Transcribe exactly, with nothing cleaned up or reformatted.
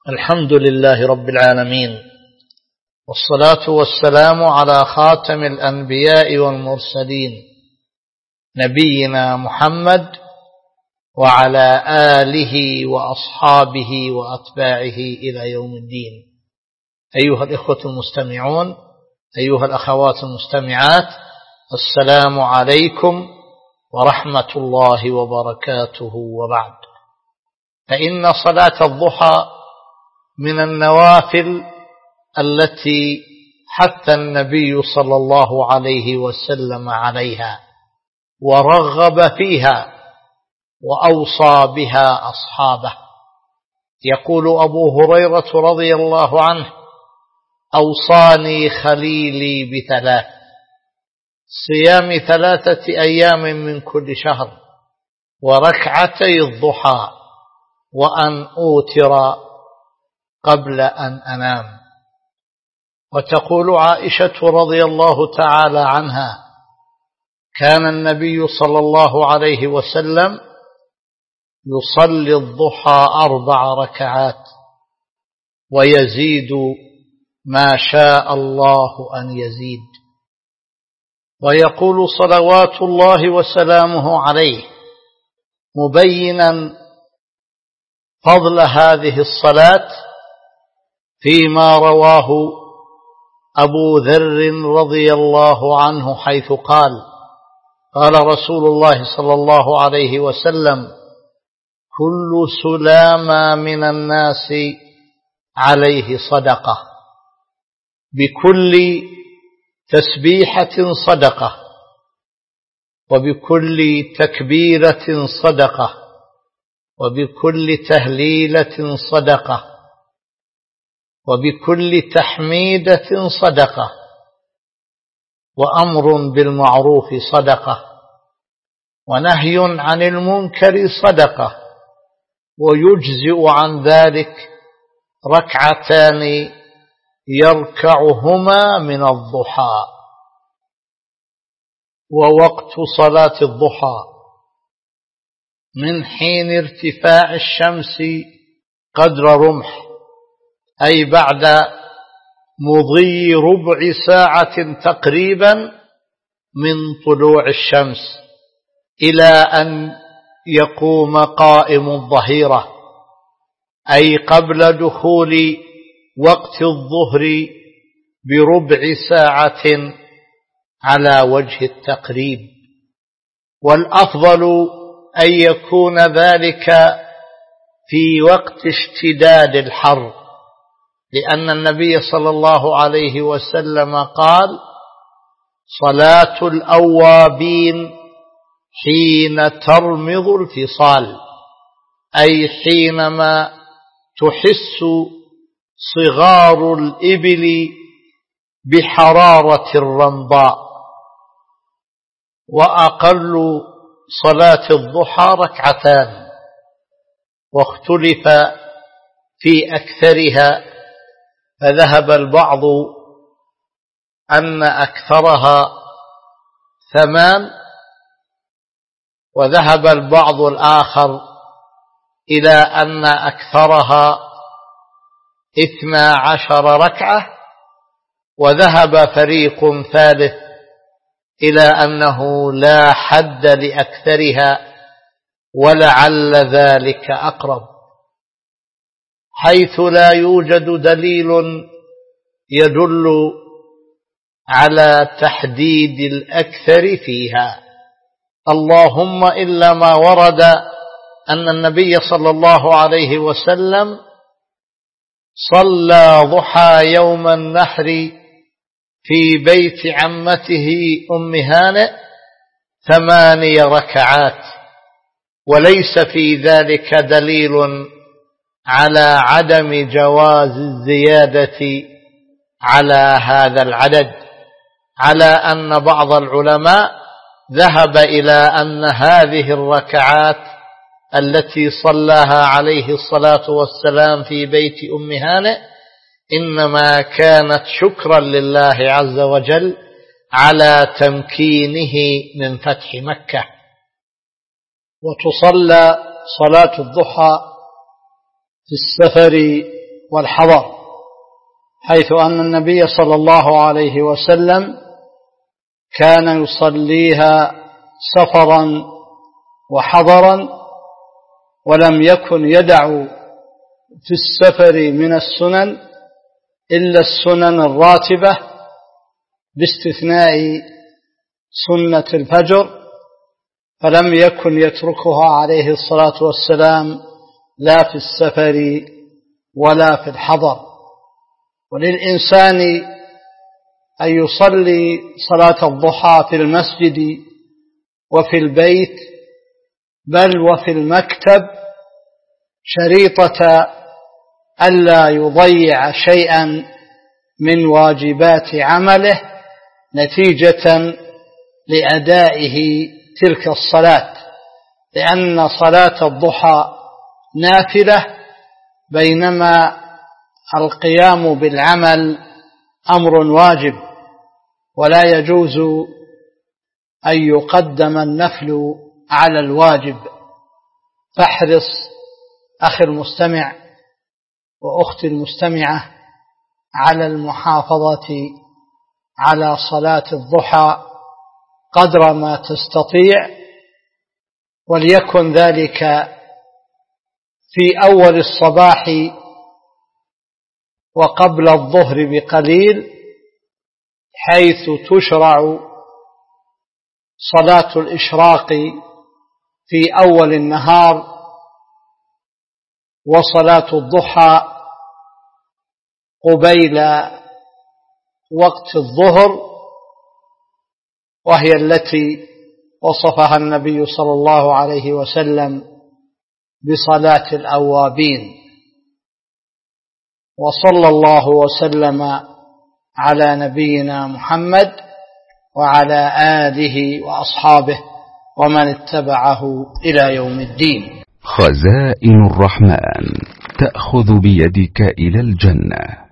الحمد لله رب العالمين، والصلاة والسلام على خاتم الأنبياء والمرسلين نبينا محمد وعلى آله وأصحابه وأتباعه إلى يوم الدين. أيها الإخوة المستمعون، أيها الأخوات المستمعات، السلام عليكم ورحمة الله وبركاته. وبعد، فإن صلاة الضحى من النوافل التي حث النبي صلى الله عليه وسلم عليها ورغب فيها وأوصى بها أصحابه. يقول أبو هريرة رضي الله عنه: أوصاني خليلي بثلاث: صيام ثلاثة أيام من كل شهر، وركعتي الضحى، وأن أوتر قبل أن أنام. وتقول عائشة رضي الله تعالى عنها: كان النبي صلى الله عليه وسلم يصلي الضحى أربع ركعات ويزيد ما شاء الله أن يزيد. ويقول صلوات الله وسلامه عليه مبينا فضل هذه الصلاة فيما رواه أبو ذر رضي الله عنه، حيث قال: قال رسول الله صلى الله عليه وسلم: كل سلامة من الناس عليه صدقة، بكل تسبيحة صدقة، وبكل تكبيرة صدقة، وبكل تهليلة صدقة، وبكل تحميدة صدقة، وأمر بالمعروف صدقة، ونهي عن المنكر صدقة، ويجزئ عن ذلك ركعتان يركعهما من الضحى. ووقت صلاة الضحى من حين ارتفاع الشمس قدر رمح، أي بعد مضي ربع ساعة تقريبا من طلوع الشمس، إلى أن يقوم قائم الظهيرة، أي قبل دخول وقت الظهر بربع ساعة على وجه التقريب. والأفضل أن يكون ذلك في وقت اشتداد الحر، لأن النبي صلى الله عليه وسلم قال: صلاة الأوابين حين ترمض الفصال، أي حينما تحس صغار الإبل بحرارة الرمضاء. وأقل صلاة الضحى ركعتان، واختلف في أكثرها، فذهب البعض أن أكثرها ثمان، وذهب البعض الآخر إلى أن أكثرها اثنا عشر ركعة، وذهب فريق ثالث إلى أنه لا حد لأكثرها، ولعل ذلك أقرب، حيث لا يوجد دليل يدل على تحديد الأكثر فيها، اللهم إلا ما ورد أن النبي صلى الله عليه وسلم صلى ضحى يوم النحر في بيت عمته أم هانئ ثماني ركعات، وليس في ذلك دليل على عدم جواز الزيادة على هذا العدد، على أن بعض العلماء ذهب إلى أن هذه الركعات التي صلاها عليه الصلاة والسلام في بيت أم هانئ إنما كانت شكرا لله عز وجل على تمكينه من فتح مكة. وتصلى صلاة الضحى في السفر والحضر، حيث أن النبي صلى الله عليه وسلم كان يصليها سفرا وحضرا، ولم يكن يدع في السفر من السنن إلا السنن الراتبة باستثناء سنة الفجر، فلم يكن يتركها عليه الصلاة والسلام لا في السفر ولا في الحضر. وللإنسان أن يصلي صلاة الضحى في المسجد وفي البيت بل وفي المكتب شريطة ألا يضيع شيئا من واجبات عمله نتيجة لأدائه تلك الصلاة، لأن صلاة الضحى نافلة، بينما القيام بالعمل أمر واجب، ولا يجوز أن يقدم النفل على الواجب. فاحرص أخي المستمع وأختي المستمعة على المحافظة على صلاة الضحى قدر ما تستطيع، وليكن ذلك في أول الصباح وقبل الظهر بقليل، حيث تشرع صلاة الإشراق في أول النهار، وصلاة الضحى قبيل وقت الظهر، وهي التي وصفها النبي صلى الله عليه وسلم بصلاة الأوابين. وصلى الله وسلم على نبينا محمد وعلى آله وأصحابه ومن اتبعه إلى يوم الدين. خزائن الرحمن تأخذ بيدك إلى الجنة.